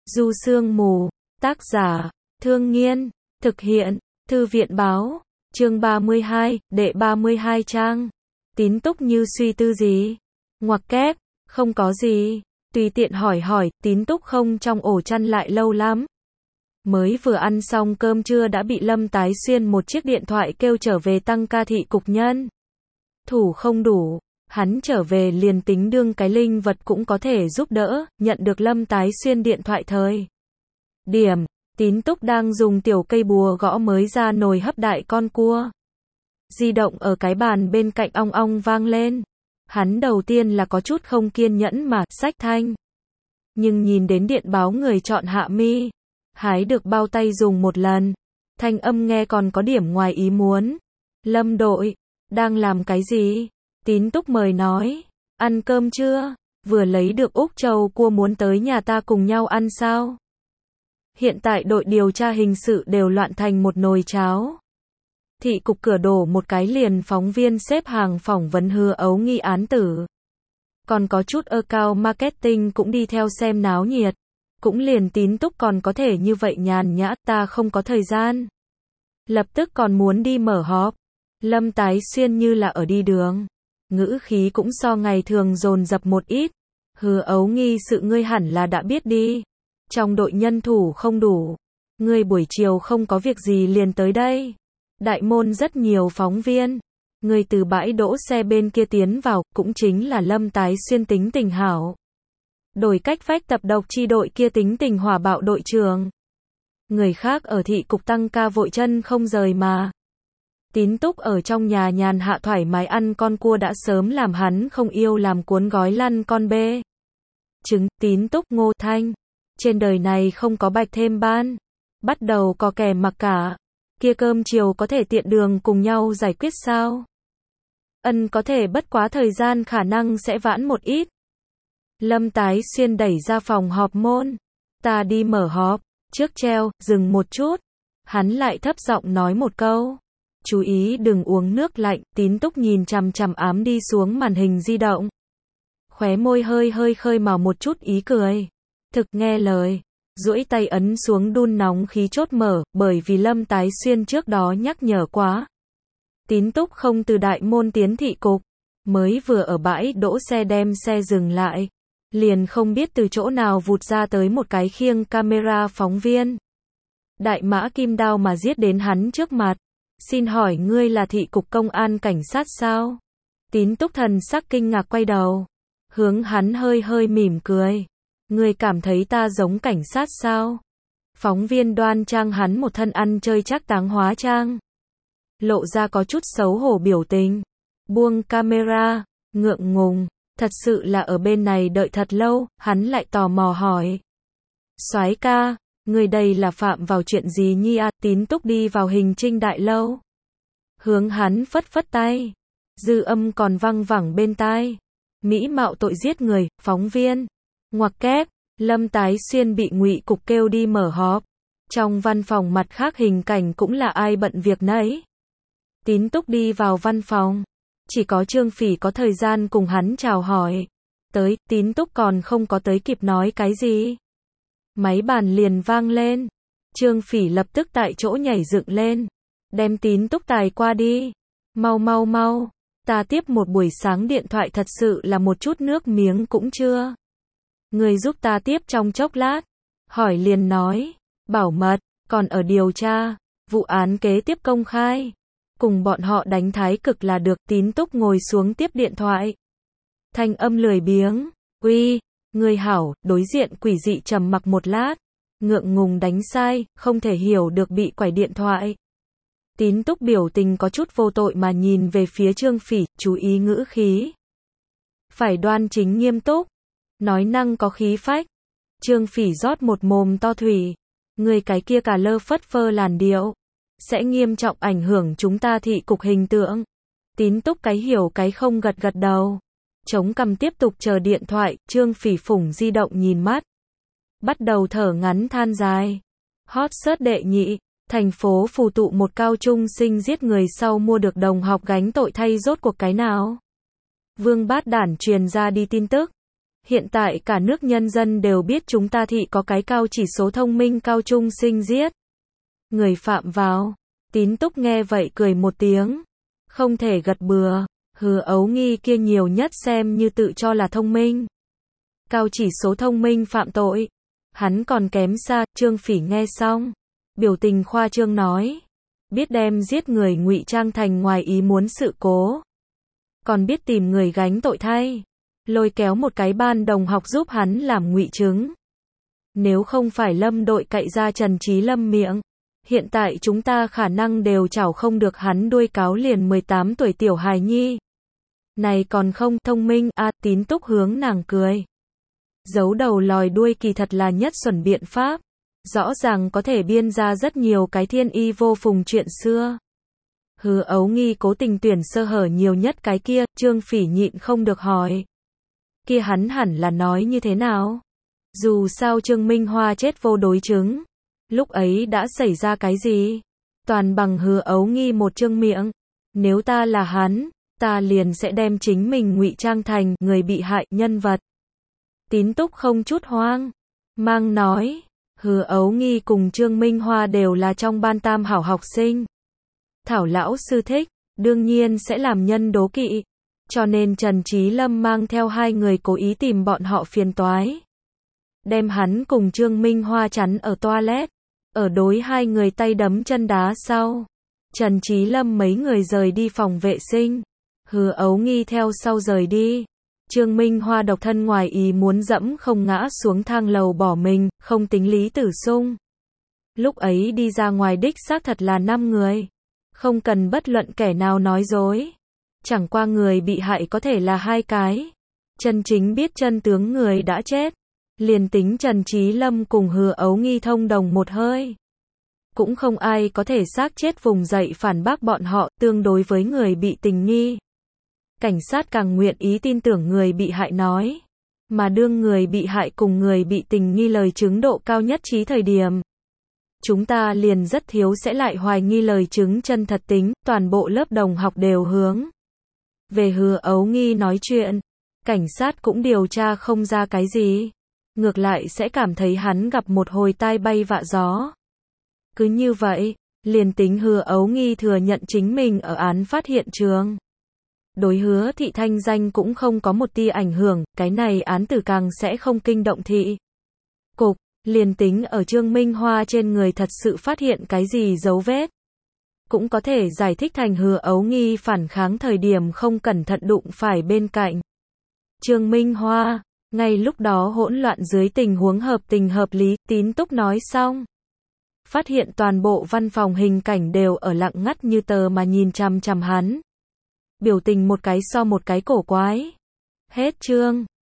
Du Sương Mù, tác giả, Thương Nghiên, thực hiện, Thư viện báo, chương 32, đệ 32 trang. Tín Túc như suy tư gì? Ngoặc kép, không có gì, tùy tiện hỏi, Tín Túc không trong ổ chăn lại lâu lắm. Mới vừa ăn xong cơm trưa đã bị Lâm Tái Xuyên một chiếc điện thoại kêu trở về tăng ca thị cục nhân. Thủ không đủ, hắn trở về liền tính đương cái linh vật cũng có thể giúp đỡ, nhận được Lâm Tái Xuyên điện thoại thời điểm, Tín Túc đang dùng tiểu cây bùa gõ mới ra nồi hấp đại con cua. Di động ở cái bàn bên cạnh ong ong vang lên. Hắn đầu tiên là có chút không kiên nhẫn mà xách thanh. Nhưng nhìn đến điện báo người chọn hạ mi. Hái được bao tay dùng một lần. Thanh âm nghe còn có điểm ngoài ý muốn. Lâm đội, đang làm cái gì? Tín Túc mời nói. Ăn cơm chưa? Vừa lấy được Úc Châu cua muốn tới nhà ta cùng nhau ăn sao? Hiện tại đội điều tra hình sự đều loạn thành một nồi cháo. Thị cục cửa đổ một cái liền phóng viên xếp hàng phỏng vấn Hứa Ấu Nghi án tử. Còn có chút account marketing cũng đi theo xem náo nhiệt. Cũng liền Tín Túc còn có thể như vậy nhàn nhã, ta không có thời gian. Lập tức còn muốn đi mở họp. Lâm Tái Xuyên như là ở đi đường. Ngữ khí cũng so ngày thường dồn dập một ít. Hứa Ấu Nghi sự ngươi hẳn là đã biết đi. Trong đội nhân thủ không đủ. Ngươi buổi chiều không có việc gì liền tới đây. Đại môn rất nhiều phóng viên. Người từ bãi đỗ xe bên kia tiến vào, cũng chính là Lâm Tái Xuyên tính tình hảo. Đổi cách vách tập độc chi đội kia tính tình hỏa bạo đội trưởng. Người khác ở thị cục tăng ca vội chân không rời mà. Tín Túc ở trong nhà nhàn hạ thoải mái ăn con cua đã sớm làm hắn không yêu làm cuốn gói lăn con bê. Trứng, Tín Túc Ngô Thanh. Trên đời này không có bạch thêm ban. Bắt đầu có kẻ mặc cả. Kia cơm chiều có thể tiện đường cùng nhau giải quyết sao? Ân có thể bất quá thời gian khả năng sẽ vãn một ít. Lâm Tái Xuyên đẩy ra phòng họp môn. Ta đi mở họp. Trước treo, dừng một chút. Hắn lại thấp giọng nói một câu. Chú ý đừng uống nước lạnh. Tín Túc nhìn chằm chằm ám đi xuống màn hình di động. Khóe môi hơi khơi mào một chút ý cười. Thực nghe lời. Duỗi tay ấn xuống đun nóng khí chốt mở, bởi vì Lâm Tái Xuyên trước đó nhắc nhở quá. Tín Túc không từ đại môn tiến thị cục, mới vừa ở bãi đỗ xe đem xe dừng lại, liền không biết từ chỗ nào vụt ra tới một cái khiêng camera phóng viên. Đại mã kim đao mà giết đến hắn trước mặt. Xin hỏi ngươi là thị cục công an cảnh sát sao? Tín Túc thần sắc kinh ngạc quay đầu, hướng hắn hơi mỉm cười. Ngươi cảm thấy ta giống cảnh sát sao? Phóng viên đoan trang hắn một thân ăn chơi chắc táng hóa trang. Lộ ra có chút xấu hổ biểu tình. Buông camera, ngượng ngùng. Thật sự là ở bên này đợi thật lâu, hắn lại tò mò hỏi. Soái ca, người đây là phạm vào chuyện gì nhi à? Tín Túc đi vào Hình Trinh đại lâu. Hướng hắn phất tay. Dư âm còn văng vẳng bên tai. Mỹ mạo tội giết người, phóng viên. Ngoặc kép, Lâm Tái Xuyên bị Ngụy cục kêu đi mở họp. Trong văn phòng mặt khác hình cảnh cũng là ai bận việc nấy. Tín Túc đi vào văn phòng. Chỉ có Trương Phỉ có thời gian cùng hắn chào hỏi. Tới, Tín Túc còn không có tới kịp nói cái gì. Máy bàn liền vang lên. Trương Phỉ lập tức tại chỗ nhảy dựng lên. Đem Tín Túc tài qua đi. Mau. Ta tiếp một buổi sáng điện thoại thật sự là một chút nước miếng cũng chưa. Người giúp ta tiếp trong chốc lát. Hỏi liền nói. Bảo mật, còn ở điều tra. Vụ án kế tiếp công khai. Cùng bọn họ đánh thái cực là được. Tín Túc ngồi xuống tiếp điện thoại. Thanh âm lười biếng. Uy, người hảo. Đối diện quỷ dị trầm mặc một lát. Ngượng ngùng đánh sai, không thể hiểu được bị quải điện thoại. Tín Túc biểu tình có chút vô tội mà nhìn về phía Trương Phỉ, chú ý ngữ khí. Phải đoan chính nghiêm túc. Nói năng có khí phách. Trương Phỉ rót một mồm to thủy. Người cái kia cả lơ phất phơ làn điệu. Sẽ nghiêm trọng ảnh hưởng chúng ta thị cục hình tượng. Tín Túc cái hiểu cái không gật đầu. Chống cằm tiếp tục chờ điện thoại. Trương Phỉ phủng di động nhìn mắt. Bắt đầu thở ngắn than dài. Hot search đệ nhị. Thành phố phù tụ một cao trung sinh giết người sau mua được đồng học gánh tội thay rốt cuộc cái nào. Vương Bát Đản truyền ra đi tin tức. Hiện tại cả nước nhân dân đều biết chúng ta thị có cái cao chỉ số thông minh cao trung sinh giết người phạm vào. Tín Túc nghe vậy cười một tiếng. Không thể gật bừa. Hứa Ấu Nghi kia nhiều nhất xem như tự cho là thông minh. Cao chỉ số thông minh phạm tội. Hắn còn kém xa. Trương Phỉ nghe xong. Biểu tình khoa trương nói. Biết đem giết người ngụy trang thành ngoài ý muốn sự cố. Còn biết tìm người gánh tội thay. Lôi kéo một cái ban đồng học giúp hắn làm ngụy chứng. Nếu không phải Lâm đội cậy ra Trần Trí Lâm miệng, hiện tại chúng ta khả năng đều chảo không được hắn đuôi cáo liền 18 tuổi tiểu hài nhi. Này còn không thông minh à, Tín Túc hướng nàng cười. Giấu đầu lòi đuôi kỳ thật là nhất xuẩn biện pháp. Rõ ràng có thể biên ra rất nhiều cái thiên y vô phùng chuyện xưa. Hứa Ấu Nghi cố tình tuyển sơ hở nhiều nhất cái kia, Trương Phỉ nhịn không được hỏi. Kia hắn hẳn là nói như thế nào? Dù sao Trương Minh Hoa chết vô đối chứng. Lúc ấy đã xảy ra cái gì? Toàn bằng Hứa Ấu Nghi một trương miệng. Nếu ta là hắn, ta liền sẽ đem chính mình ngụy trang thành người bị hại nhân vật. Tín Túc không chút hoang mang nói. Hứa Ấu Nghi cùng Trương Minh Hoa đều là trong ban tam hảo học sinh. Thảo lão sư thích, đương nhiên sẽ làm nhân đố kỵ. Cho nên Trần Trí Lâm mang theo hai người cố ý tìm bọn họ phiền toái. Đem hắn cùng Trương Minh Hoa chắn ở toilet. Ở đối hai người tay đấm chân đá sau. Trần Trí Lâm mấy người rời đi phòng vệ sinh. Hứa Ấu Nghi theo sau rời đi. Trương Minh Hoa độc thân ngoài ý muốn dẫm không ngã xuống thang lầu bỏ mình, không tính Lý Tử Sung. Lúc ấy đi ra ngoài đích xác thật là 5 người. Không cần bất luận kẻ nào nói dối. Chẳng qua người bị hại có thể là 2 cái. Chân chính biết chân tướng người đã chết. Liền tính Trần Trí Lâm cùng Hứa Ấu Nghi thông đồng một hơi. Cũng không ai có thể xác chết vùng dậy phản bác bọn họ, tương đối với người bị tình nghi. Cảnh sát càng nguyện ý tin tưởng người bị hại nói. Mà đương người bị hại cùng người bị tình nghi lời chứng độ cao nhất trí thời điểm. Chúng ta liền rất thiếu sẽ lại hoài nghi lời chứng chân thật tính, toàn bộ lớp đồng học đều hướng về Hứa Ấu Nghi nói chuyện. Cảnh sát cũng điều tra không ra cái gì. Ngược lại sẽ cảm thấy hắn gặp một hồi tai bay vạ gió. Cứ như vậy, liền tính Hứa Ấu Nghi thừa nhận chính mình ở án phát hiện trường. Đối Hứa thị thanh danh cũng không có một tia ảnh hưởng, cái này án tử càng sẽ không kinh động thị cục. Liền tính ở Trương Minh Hoa trên người thật sự phát hiện cái gì dấu vết. Cũng có thể giải thích thành Hứa Ấu Nghi phản kháng thời điểm không cẩn thận đụng phải bên cạnh Trương Minh Hoa. Ngay lúc đó hỗn loạn dưới tình huống hợp tình hợp lý, Tín Túc nói xong. Phát hiện toàn bộ văn phòng hình cảnh đều ở lặng ngắt như tờ mà nhìn chằm chằm hắn. Biểu tình một cái so một cái cổ quái. Hết chương.